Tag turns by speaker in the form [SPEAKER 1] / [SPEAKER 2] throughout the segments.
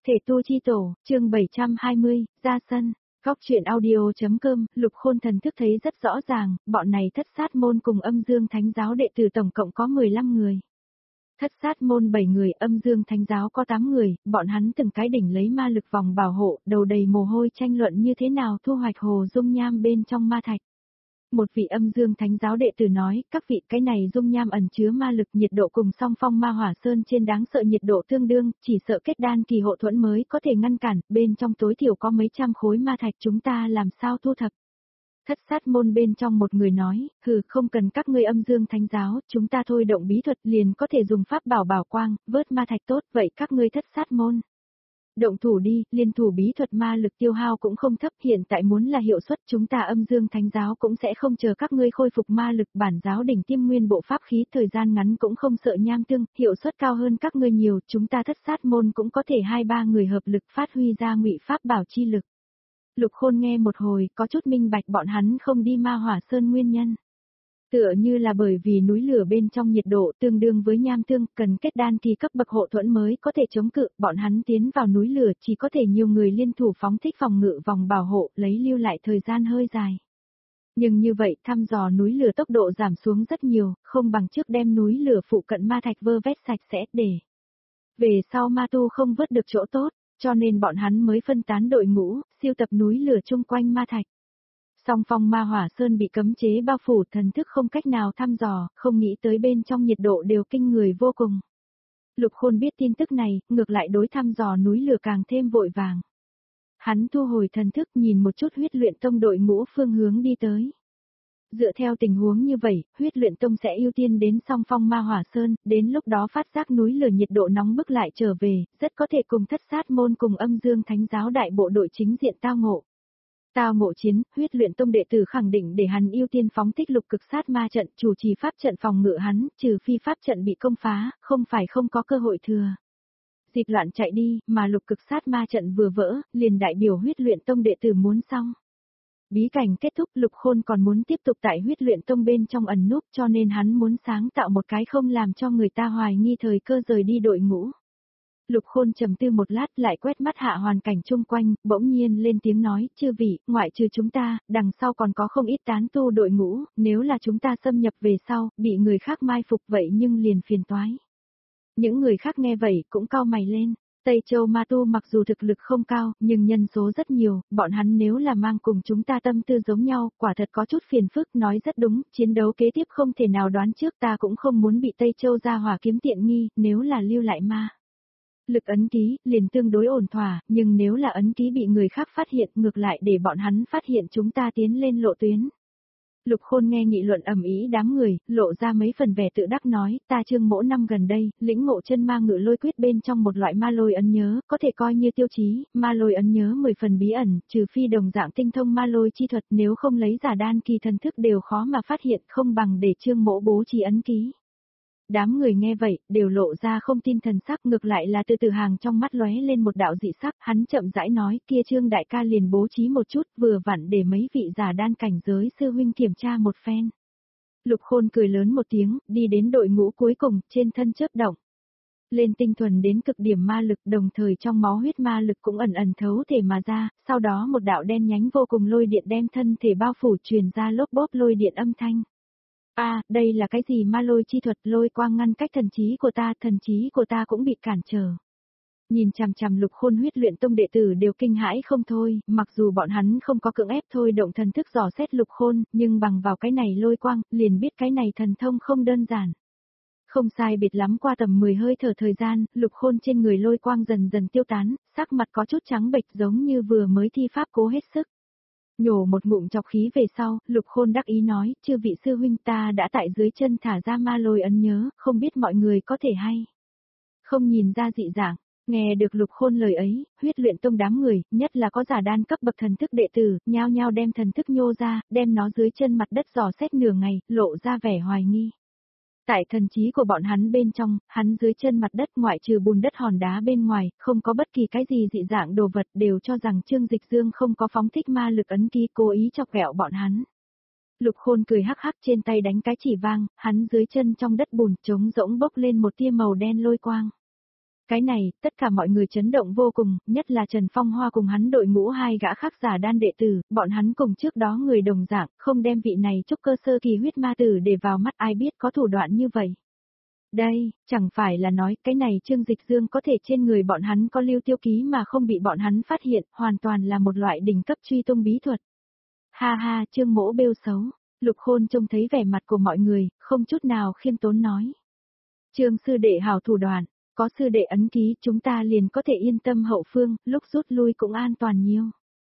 [SPEAKER 1] Thể tu chi tổ, chương 720, ra sân. Góc truyện audio.com, Lục Khôn thần thức thấy rất rõ ràng, bọn này thất sát môn cùng âm dương thánh giáo đệ tử tổng cộng có 15 người. Thất sát môn 7 người, âm dương thánh giáo có 8 người, bọn hắn từng cái đỉnh lấy ma lực vòng bảo hộ, đầu đầy mồ hôi tranh luận như thế nào thu hoạch hồ dung nham bên trong ma thạch. Một vị âm dương thánh giáo đệ tử nói, các vị cái này dung nham ẩn chứa ma lực nhiệt độ cùng song phong ma hỏa sơn trên đáng sợ nhiệt độ tương đương, chỉ sợ kết đan kỳ hộ thuẫn mới có thể ngăn cản, bên trong tối thiểu có mấy trăm khối ma thạch chúng ta làm sao thu thập. Thất sát môn bên trong một người nói, không cần các ngươi âm dương thánh giáo, chúng ta thôi động bí thuật liền có thể dùng pháp bảo bảo quang, vớt ma thạch tốt, vậy các ngươi thất sát môn. Động thủ đi, liên thủ bí thuật ma lực tiêu hao cũng không thấp, hiện tại muốn là hiệu suất chúng ta âm dương thánh giáo cũng sẽ không chờ các ngươi khôi phục ma lực, bản giáo đỉnh tiêm nguyên bộ pháp khí thời gian ngắn cũng không sợ nham tương, hiệu suất cao hơn các ngươi nhiều, chúng ta thất sát môn cũng có thể 2-3 người hợp lực phát huy ra ngụy pháp bảo chi lực. Lục Khôn nghe một hồi, có chút minh bạch bọn hắn không đi ma hỏa sơn nguyên nhân. Tựa như là bởi vì núi lửa bên trong nhiệt độ tương đương với nham tương, cần kết đan kỳ cấp bậc hộ thuẫn mới có thể chống cự, bọn hắn tiến vào núi lửa chỉ có thể nhiều người liên thủ phóng thích phòng ngự vòng bảo hộ, lấy lưu lại thời gian hơi dài. Nhưng như vậy thăm dò núi lửa tốc độ giảm xuống rất nhiều, không bằng trước đem núi lửa phụ cận ma thạch vơ vét sạch sẽ để. Về sau ma tu không vớt được chỗ tốt, cho nên bọn hắn mới phân tán đội ngũ, siêu tập núi lửa chung quanh ma thạch. Song phong ma hỏa sơn bị cấm chế bao phủ, thần thức không cách nào thăm dò, không nghĩ tới bên trong nhiệt độ đều kinh người vô cùng. Lục Khôn biết tin tức này, ngược lại đối thăm dò núi lửa càng thêm vội vàng. Hắn thu hồi thần thức nhìn một chút huyết luyện tông đội ngũ phương hướng đi tới. Dựa theo tình huống như vậy, huyết luyện tông sẽ ưu tiên đến song phong ma hỏa sơn, đến lúc đó phát giác núi lửa nhiệt độ nóng bức lại trở về, rất có thể cùng thất sát môn cùng âm dương thánh giáo đại bộ đội chính diện tao ngộ. Tao ngộ chiến, huyết luyện tông đệ tử khẳng định để hắn ưu tiên phóng thích lục cực sát ma trận, chủ trì pháp trận phòng ngự hắn, trừ phi pháp trận bị công phá, không phải không có cơ hội thừa. Dịp loạn chạy đi, mà lục cực sát ma trận vừa vỡ, liền đại biểu huyết luyện tông đệ tử muốn xong. Bí cảnh kết thúc, Lục Khôn còn muốn tiếp tục tại huyết luyện tông bên trong ẩn núp, cho nên hắn muốn sáng tạo một cái không làm cho người ta hoài nghi thời cơ rời đi đội ngũ. Lục Khôn trầm tư một lát lại quét mắt hạ hoàn cảnh chung quanh, bỗng nhiên lên tiếng nói, chư vị, ngoại trừ chúng ta, đằng sau còn có không ít tán tu đội ngũ, nếu là chúng ta xâm nhập về sau, bị người khác mai phục vậy nhưng liền phiền toái. Những người khác nghe vậy cũng cau mày lên. Tây Châu ma tu mặc dù thực lực không cao, nhưng nhân số rất nhiều, bọn hắn nếu là mang cùng chúng ta tâm tư giống nhau, quả thật có chút phiền phức, nói rất đúng, chiến đấu kế tiếp không thể nào đoán trước, ta cũng không muốn bị Tây Châu ra hỏa kiếm tiện nghi, nếu là lưu lại ma lực ấn ký, liền tương đối ổn thỏa, nhưng nếu là ấn ký bị người khác phát hiện, ngược lại để bọn hắn phát hiện chúng ta tiến lên lộ tuyến. Lục Khôn nghe nghị luận ầm ĩ đám người, lộ ra mấy phần vẻ tự đắc nói, ta Trương Mỗ năm gần đây, lĩnh ngộ chân ma ngự lôi quyết bên trong một loại ma lôi ấn nhớ, có thể coi như tiêu chí, ma lôi ấn nhớ 10 phần bí ẩn, trừ phi đồng dạng tinh thông ma lôi chi thuật, nếu không lấy giả đan kỳ thần thức đều khó mà phát hiện, không bằng để Trương Mỗ bố trí ấn ký. Đám người nghe vậy, đều lộ ra không tin thần sắc, ngược lại là từ từ hàng trong mắt lóe lên một đạo dị sắc, hắn chậm rãi nói, kia Trương đại ca liền bố trí một chút, vừa vặn để mấy vị giả đan cảnh giới sư huynh kiểm tra một phen. Lục Khôn cười lớn một tiếng, đi đến đội ngũ cuối cùng, trên thân chớp động. Lên tinh thuần đến cực điểm ma lực, đồng thời trong máu huyết ma lực cũng ẩn ẩn thấu thể mà ra, sau đó một đạo đen nhánh vô cùng lôi điện đem thân thể bao phủ truyền ra lốp bốp lôi điện âm thanh. Đây là cái gì ma lôi chi thuật, lôi quang ngăn cách thần trí của ta cũng bị cản trở. Nhìn chằm chằm Lục Khôn huyết luyện tông đệ tử đều kinh hãi không thôi, mặc dù bọn hắn không có cưỡng ép thôi động thần thức dò xét Lục Khôn, nhưng bằng vào cái này lôi quang, liền biết cái này thần thông không đơn giản. Không sai biệt lắm qua tầm 10 hơi thở thời gian, Lục Khôn trên người lôi quang dần dần tiêu tán, sắc mặt có chút trắng bệch giống như vừa mới thi pháp cố hết sức. Nhổ một ngụm chọc khí về sau, Lục Khôn đắc ý nói, chư vị sư huynh ta đã tại dưới chân thả ra ma lôi ấn nhớ, không biết mọi người có thể hay không nhìn ra dị dạng. Nghe được Lục Khôn lời ấy, huyết luyện tông đám người, nhất là có giả đan cấp bậc thần thức đệ tử, nhao nhao đem thần thức nhô ra, đem nó dưới chân mặt đất dò xét nửa ngày, lộ ra vẻ hoài nghi. Tại thần trí của bọn hắn bên trong, hắn dưới chân mặt đất ngoại trừ bùn đất hòn đá bên ngoài, không có bất kỳ cái gì dị dạng đồ vật, đều cho rằng Trương Dịch Dương không có phóng thích ma lực ấn ký, cố ý chọc ghẹo bọn hắn. Lục Khôn cười hắc hắc, trên tay đánh cái chỉ vang, hắn dưới chân trong đất bùn trống rỗng bốc lên một tia màu đen lôi quang. Cái này, tất cả mọi người chấn động vô cùng, nhất là Trần Phong Hoa cùng hắn đội ngũ hai gã khác giả đan đệ tử, bọn hắn cùng trước đó người đồng dạng, không đem vị này trúc cơ sơ kỳ huyết ma tử để vào mắt, ai biết có thủ đoạn như vậy. Đây, chẳng phải là nói cái này Trương Dịch Dương có thể trên người bọn hắn có lưu tiêu ký mà không bị bọn hắn phát hiện, hoàn toàn là một loại đỉnh cấp truy tung bí thuật. Ha ha, Trương Mỗ bêu xấu, Lục Khôn trông thấy vẻ mặt của mọi người, không chút nào khiêm tốn nói. Trương sư đệ hào thủ đoạn, có sư đệ ấn ký chúng ta liền có thể yên tâm hậu phương, lúc rút lui cũng an toàn nhiều.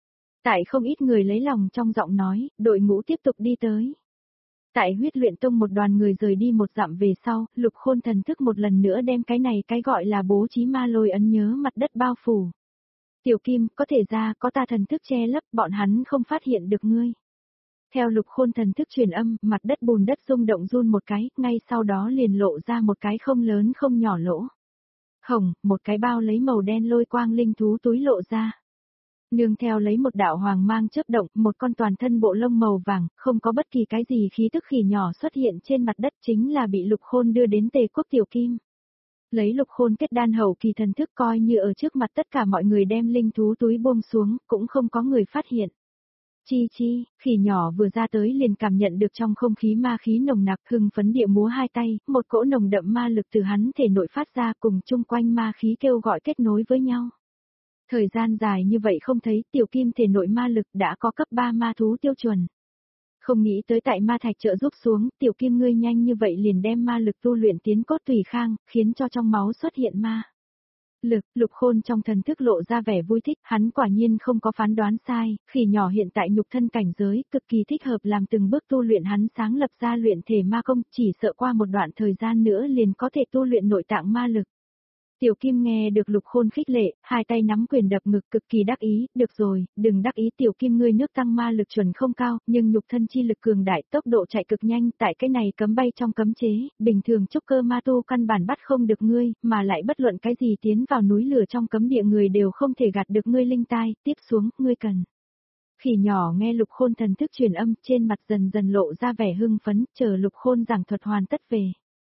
[SPEAKER 1] Tại không ít người lấy lòng trong giọng nói, đội ngũ tiếp tục đi tới. Tại huyết luyện tông một đoàn người rời đi một dặm về sau, Lục Khôn thần thức một lần nữa đem cái này cái gọi là bố trí ma lôi ấn nhớ mặt đất bao phủ. Tiểu Kim, có thể ra, có ta thần thức che lấp, bọn hắn không phát hiện được ngươi. Theo Lục Khôn thần thức truyền âm, mặt đất bùn đất rung động run một cái, ngay sau đó liền lộ ra một cái không lớn không nhỏ lỗ. Hồng, một cái bao lấy màu đen lôi quang linh thú túi lộ ra. Nương theo lấy một đạo hoàng mang chớp động, một con toàn thân bộ lông màu vàng, không có bất kỳ cái gì khí tức khỉ nhỏ xuất hiện trên mặt đất, chính là bị Lục Khôn đưa đến Tề Quốc Tiểu Kim. Lấy Lục Khôn kết đan hậu kỳ thần thức coi như ở trước mặt tất cả mọi người đem linh thú túi buông xuống, cũng không có người phát hiện. Chi chi, khỉ nhỏ vừa ra tới liền cảm nhận được trong không khí ma khí nồng nặc, hưng phấn địa múa hai tay, một cỗ nồng đậm ma lực từ hắn thể nội phát ra cùng chung quanh ma khí kêu gọi kết nối với nhau. Thời gian dài như vậy không thấy, Tiểu Kim thể nội ma lực đã có cấp 3 ma thú tiêu chuẩn. Không nghĩ tới tại ma thạch trợ giúp xuống, Tiểu Kim ngươi nhanh như vậy liền đem ma lực tu luyện tiến cốt tùy khang, khiến cho trong máu xuất hiện ma lực. Lục Khôn trong thần thức lộ ra vẻ vui thích, hắn quả nhiên không có phán đoán sai, khỉ nhỏ hiện tại nhục thân cảnh giới, cực kỳ thích hợp làm từng bước tu luyện, hắn sáng lập ra luyện thể ma công, chỉ sợ qua một đoạn thời gian nữa liền có thể tu luyện nội tạng ma lực. Tiểu Kim nghe được Lục Khôn khích lệ, hai tay nắm quyền đập ngực cực kỳ đắc ý, được rồi, đừng đắc ý Tiểu Kim ngươi nước tăng ma lực chuẩn không cao, nhưng nhục thân chi lực cường đại, tốc độ chạy cực nhanh, tại cái này cấm bay trong cấm chế, bình thường trúc cơ ma tu căn bản bắt không được ngươi, mà lại bất luận cái gì tiến vào núi lửa trong cấm địa người đều không thể gạt được ngươi linh tai, tiếp xuống, ngươi cần. Khỉ nhỏ nghe Lục Khôn thần thức truyền âm, trên mặt dần dần lộ ra vẻ hưng phấn, chờ Lục Khôn giảng thuật hoàn tất về.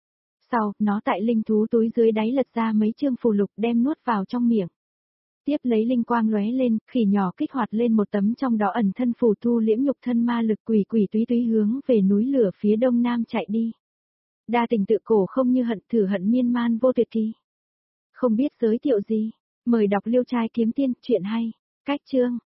[SPEAKER 1] Sau, nó tại linh thú túi dưới đáy lật ra mấy chương phù lục đem nuốt vào trong miệng. Tiếp lấy linh quang lóe lên, khỉ nhỏ kích hoạt lên một tấm trong đó ẩn thân phù thu liễm nhục thân ma lực quỷ quỷ túy túy hướng về núi lửa phía đông nam chạy đi. Đa tình tự cổ không như hận, thử hận miên man vô tuyệt kỳ. Không biết giới thiệu gì, mời đọc Liêu Trai Kiếm Tiên, chuyện hay. Cách chương